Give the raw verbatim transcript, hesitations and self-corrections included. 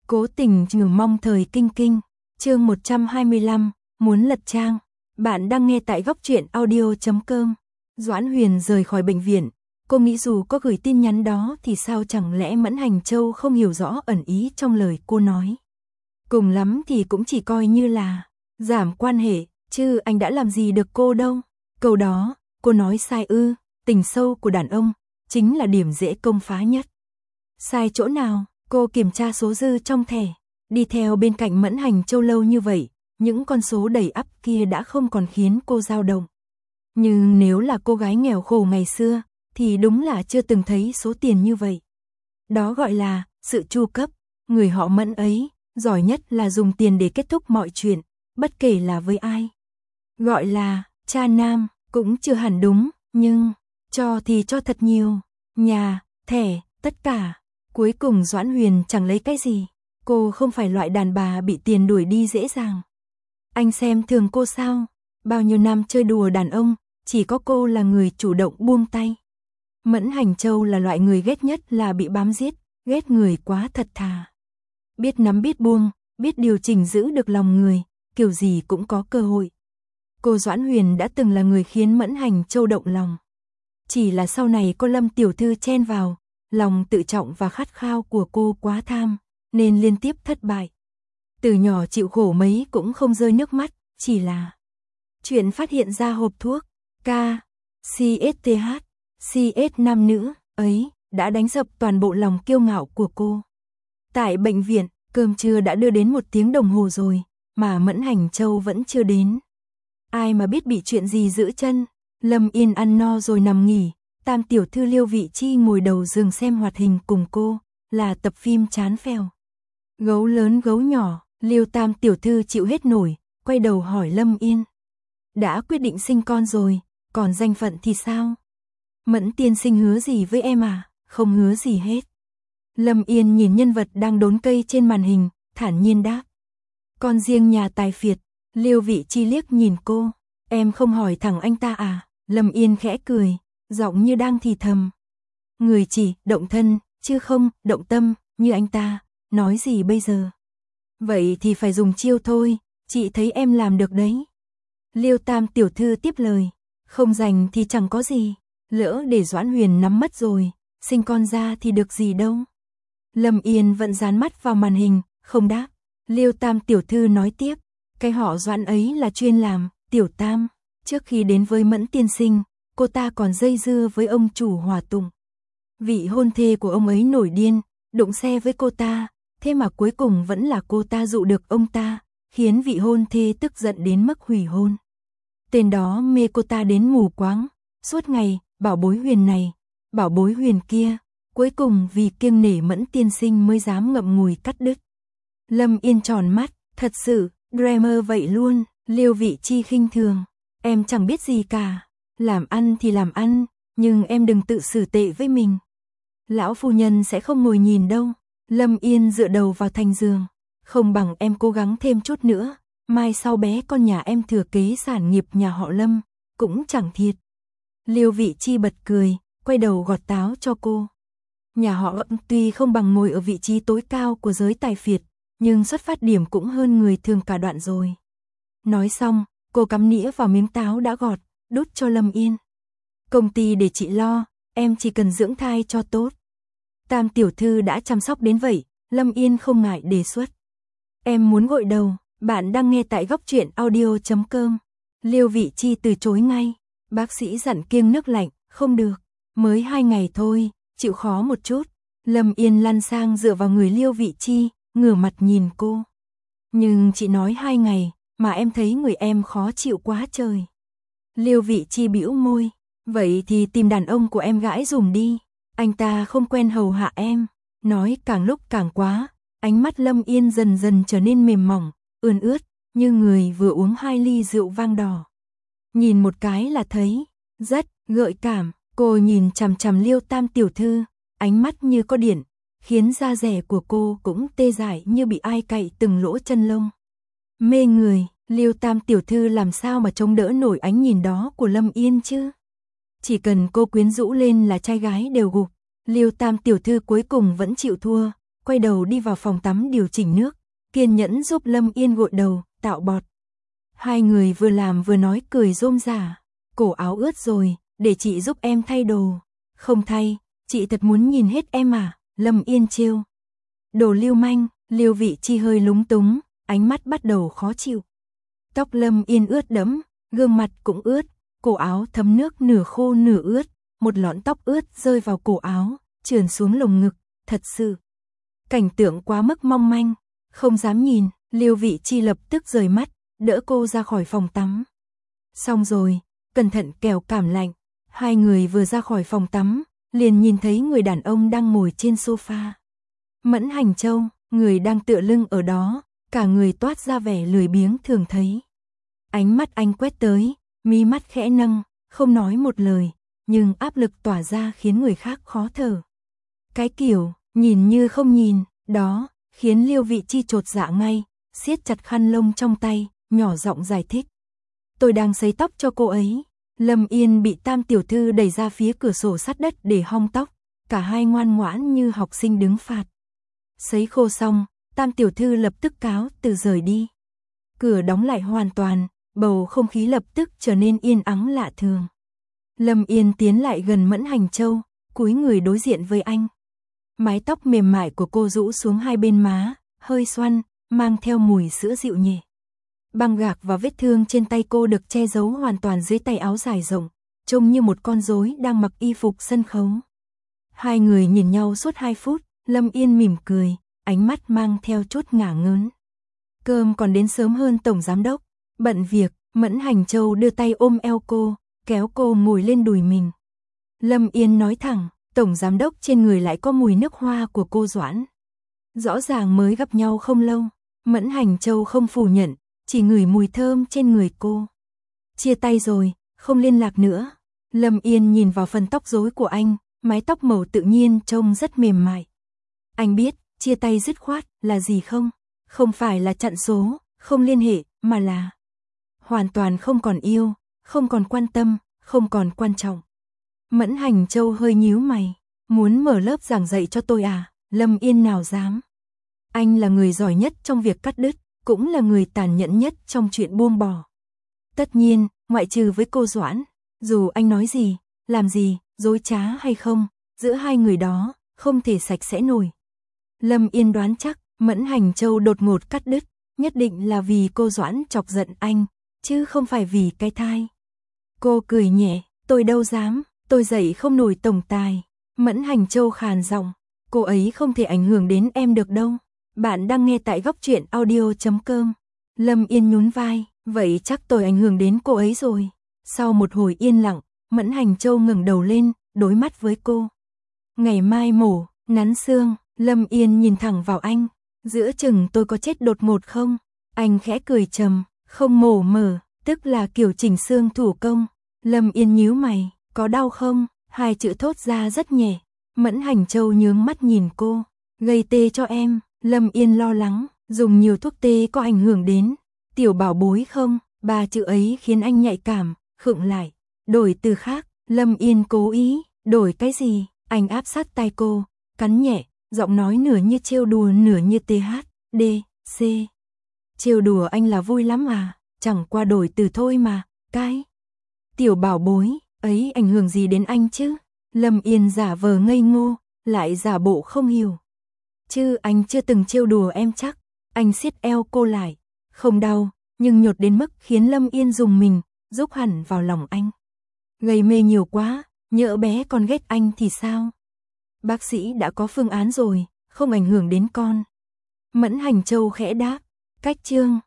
Cố tình trừ mong thời kinh kinh. Chương một trăm hai mươi lăm, muốn lật trang. Bạn đang nghe tại góc truyện audio chấm com. Doãn Huyền rời khỏi bệnh viện. Cô nghĩ dù có gửi tin nhắn đó thì sao chẳng lẽ Mẫn Hành Châu không hiểu rõ ẩn ý trong lời cô nói. Cùng lắm thì cũng chỉ coi như là giảm quan hệ, chứ anh đã làm gì được cô đâu. Câu đó, cô nói sai ư? Tình sâu của đàn ông chính là điểm dễ công phá nhất. Sai chỗ nào? Cô kiểm tra số dư trong thẻ, đi theo bên cạnh Mẫn Hành Châu lâu như vậy, những con số đầy ắp kia đã không còn khiến cô dao động. Nhưng nếu là cô gái nghèo khổ ngày xưa, thì đúng là chưa từng thấy số tiền như vậy. Đó gọi là sự chu cấp, người họ Mẫn ấy, giỏi nhất là dùng tiền để kết thúc mọi chuyện, bất kể là với ai. Gọi là cha nam, cũng chưa hẳn đúng, nhưng cho thì cho thật nhiều, nhà, thẻ, tất cả. Cuối cùng Doãn Huyền chẳng lấy cái gì, cô không phải loại đàn bà bị tiền đuổi đi dễ dàng. Anh xem thường cô sao? Bao nhiêu năm chơi đùa đàn ông, chỉ có cô là người chủ động buông tay. Mẫn Hành Châu là loại người ghét nhất là bị bám giết, ghét người quá thật thà. Biết nắm biết buông, biết điều chỉnh giữ được lòng người, kiểu gì cũng có cơ hội. Cô Doãn Huyền đã từng là người khiến Mẫn Hành Châu động lòng. Chỉ là sau này cô Lâm tiểu thư chen vào, lòng tự trọng và khát khao của cô quá tham, nên liên tiếp thất bại. Từ nhỏ chịu khổ mấy cũng không rơi nước mắt, chỉ là chuyện phát hiện ra hộp thuốc K, C S T H, C S nam nữ ấy đã đánh sập toàn bộ lòng kiêu ngạo của cô. Tại bệnh viện, cơm trưa đã đưa đến một tiếng đồng hồ rồi, mà Mẫn Hành Châu vẫn chưa đến. Ai mà biết bị chuyện gì giữ chân. Lâm Yên ăn no rồi nằm nghỉ, Tam tiểu thư Liêu Vị Chi ngồi đầu giường xem hoạt hình cùng cô, là tập phim chán phèo. Gấu lớn gấu nhỏ, Liêu Tam tiểu thư chịu hết nổi, quay đầu hỏi Lâm Yên. Đã quyết định sinh con rồi, còn danh phận thì sao? Mẫn tiên sinh hứa gì với em à? Không hứa gì hết. Lâm Yên nhìn nhân vật đang đốn cây trên màn hình, thản nhiên đáp. Con riêng nhà tài phiệt. Liêu Vị Chi liếc nhìn cô. Em không hỏi thẳng anh ta à? Lâm Yên khẽ cười, giọng như đang thì thầm. Người chỉ động thân, chứ không động tâm, như anh ta, nói gì bây giờ? Vậy thì phải dùng chiêu thôi, chị thấy em làm được đấy. Liêu Tam tiểu thư tiếp lời, không dành thì chẳng có gì, lỡ để Doãn Huyền nắm mất rồi, sinh con ra thì được gì đâu. Lâm Yên vẫn dán mắt vào màn hình, không đáp. Liêu Tam tiểu thư nói tiếp, cái họ Doãn ấy là chuyên làm tiểu tam. Trước khi đến với Mẫn tiên sinh, cô ta còn dây dưa với ông chủ Hòa Tùng. Vị hôn thê của ông ấy nổi điên, đụng xe với cô ta, thế mà cuối cùng vẫn là cô ta dụ được ông ta, khiến vị hôn thê tức giận đến mức hủy hôn. Tên đó mê cô ta đến mù quáng, suốt ngày bảo bối Huyền này, bảo bối Huyền kia, cuối cùng vì kiêng nể Mẫn tiên sinh mới dám ngậm ngùi cắt đứt. Lâm Yên tròn mắt, thật sự, drama vậy luôn. Liêu Vị Chi khinh thường. Em chẳng biết gì cả, làm ăn thì làm ăn, nhưng em đừng tự xử tệ với mình. Lão phu nhân sẽ không ngồi nhìn đâu. Lâm Yên dựa đầu vào thành giường. Không bằng em cố gắng thêm chút nữa, mai sau bé con nhà em thừa kế sản nghiệp nhà họ Lâm, cũng chẳng thiệt. Liêu Vị Chi bật cười, quay đầu gọt táo cho cô. Nhà họ Lâm tuy không bằng ngồi ở vị trí tối cao của giới tài phiệt, nhưng xuất phát điểm cũng hơn người thường cả đoạn rồi. Nói xong, cô cắm nĩa vào miếng táo đã gọt, đút cho Lâm Yên. Công ty để chị lo, em chỉ cần dưỡng thai cho tốt. Tam tiểu thư đã chăm sóc đến vậy, Lâm Yên không ngại đề xuất. Em muốn gội đầu, bạn đang nghe tại góc truyện audio chấm com. Liêu Vị Chi từ chối ngay. Bác sĩ dặn kiêng nước lạnh, không được. Mới hai ngày thôi, chịu khó một chút. Lâm Yên lăn sang dựa vào người Liêu Vị Chi, ngửa mặt nhìn cô. Nhưng chị nói hai ngày, mà em thấy người em khó chịu quá trời. Liêu Vị Chi bĩu môi, vậy thì tìm đàn ông của em gãi dùm đi, anh ta không quen hầu hạ em. Nói càng lúc càng quá, ánh mắt Lâm Yên dần dần trở nên mềm mỏng, ươn ướt, như người vừa uống hai ly rượu vang đỏ. Nhìn một cái là thấy, rất gợi cảm, cô nhìn chằm chằm Liêu Tam tiểu thư, ánh mắt như có điện, khiến da dẻ của cô cũng tê dại như bị ai cạy từng lỗ chân lông. Mê người, Liêu Tam tiểu thư làm sao mà chống đỡ nổi ánh nhìn đó của Lâm Yên chứ? Chỉ cần cô quyến rũ lên là trai gái đều gục. Liêu Tam tiểu thư cuối cùng vẫn chịu thua, quay đầu đi vào phòng tắm điều chỉnh nước, kiên nhẫn giúp Lâm Yên gội đầu, tạo bọt. Hai người vừa làm vừa nói cười rôm rả. Cổ áo ướt rồi, để chị giúp em thay đồ. Không thay, chị thật muốn nhìn hết em à, Lâm Yên trêu. Đồ lưu manh, Liêu Vị Chi hơi lúng túng, ánh mắt bắt đầu khó chịu. Tóc Lâm Yên ướt đẫm, gương mặt cũng ướt, cổ áo thấm nước nửa khô nửa ướt, một lọn tóc ướt rơi vào cổ áo, trườn xuống lồng ngực, thật sự. Cảnh tượng quá mức mong manh, không dám nhìn, Liêu Vị Chi lập tức rời mắt, đỡ cô ra khỏi phòng tắm. Xong rồi, cẩn thận kẻo cảm lạnh, hai người vừa ra khỏi phòng tắm, liền nhìn thấy người đàn ông đang ngồi trên sofa. Mẫn Hành Châu, người đang tựa lưng ở đó, cả người toát ra vẻ lười biếng thường thấy. Ánh mắt anh quét tới, mí mắt khẽ nâng, không nói một lời, nhưng áp lực tỏa ra khiến người khác khó thở. Cái kiểu, nhìn như không nhìn, đó, khiến Liêu Vị Chi chột dạ ngay, siết chặt khăn lông trong tay, nhỏ giọng giải thích. Tôi đang sấy tóc cho cô ấy. Lâm Yên bị Tam tiểu thư đẩy ra phía cửa sổ sát đất để hong tóc, cả hai ngoan ngoãn như học sinh đứng phạt. Sấy khô xong, Tam tiểu thư lập tức cáo từ rời đi. Cửa đóng lại hoàn toàn, bầu không khí lập tức trở nên yên ắng lạ thường. Lâm Yên tiến lại gần Mẫn Hành Châu, cúi người đối diện với anh. Mái tóc mềm mại của cô rũ xuống hai bên má, hơi xoăn, mang theo mùi sữa dịu nhẹ. Băng gạc và vết thương trên tay cô được che giấu hoàn toàn dưới tay áo dài rộng, trông như một con rối đang mặc y phục sân khấu. Hai người nhìn nhau suốt hai phút, Lâm Yên mỉm cười, ánh mắt mang theo chút ngả ngớn. Cơm còn đến sớm hơn tổng giám đốc, bận việc, Mẫn Hành Châu đưa tay ôm eo cô, kéo cô ngồi lên đùi mình. Lâm Yên nói thẳng, tổng giám đốc trên người lại có mùi nước hoa của cô Doãn. Rõ ràng mới gặp nhau không lâu, Mẫn Hành Châu không phủ nhận, chỉ ngửi mùi thơm trên người cô. Chia tay rồi, không liên lạc nữa. Lâm Yên nhìn vào phần tóc rối của anh, mái tóc màu tự nhiên trông rất mềm mại. Anh biết, chia tay dứt khoát là gì không? Không phải là chặn số, không liên hệ, mà là hoàn toàn không còn yêu, không còn quan tâm, không còn quan trọng. Mẫn Hành Châu hơi nhíu mày, muốn mở lớp giảng dạy cho tôi à? Lâm Yên nào dám. Anh là người giỏi nhất trong việc cắt đứt, cũng là người tàn nhẫn nhất trong chuyện buông bỏ. Tất nhiên, ngoại trừ với cô Doãn, dù anh nói gì, làm gì, dối trá hay không, giữa hai người đó, không thể sạch sẽ nổi. Lâm Yên đoán chắc, Mẫn Hành Châu đột ngột cắt đứt, nhất định là vì cô Doãn chọc giận anh, chứ không phải vì cái thai. Cô cười nhẹ, tôi đâu dám, tôi dậy không nổi tổng tài. Mẫn Hành Châu khàn giọng, cô ấy không thể ảnh hưởng đến em được đâu. Bạn đang nghe tại góc truyện audio chấm com. Lâm Yên nhún vai, vậy chắc tôi ảnh hưởng đến cô ấy rồi. Sau một hồi yên lặng, Mẫn Hành Châu ngẩng đầu lên, đối mắt với cô. Ngày mai mổ, nắn xương, Lâm Yên nhìn thẳng vào anh. Giữa chừng tôi có chết đột ngột không? Anh khẽ cười trầm, không mổ mở, tức là kiểu chỉnh xương thủ công. Lâm Yên nhíu mày, có đau không? Hai chữ thốt ra rất nhẹ. Mẫn Hành Châu nhướng mắt nhìn cô, gây tê cho em. Lâm Yên lo lắng, dùng nhiều thuốc tê có ảnh hưởng đến tiểu bảo bối không? Ba chữ ấy khiến anh nhạy cảm, khựng lại. Đổi từ khác, Lâm Yên cố ý, đổi cái gì? Anh áp sát tai cô, cắn nhẹ, giọng nói nửa như trêu đùa nửa như tê hát, đê, xê. Trêu đùa anh là vui lắm à, chẳng qua đổi từ thôi mà, cái. Tiểu bảo bối, ấy ảnh hưởng gì đến anh chứ? Lâm Yên giả vờ ngây ngô, lại giả bộ không hiểu. Chứ anh chưa từng trêu đùa em chắc. Anh siết eo cô lại, không đau, nhưng nhột đến mức khiến Lâm Yên rùng mình, rúc hẳn vào lòng anh. Gây mê nhiều quá, nhỡ bé con ghét anh thì sao? Bác sĩ đã có phương án rồi, không ảnh hưởng đến con. Mẫn Hành Châu khẽ đáp, cách chương.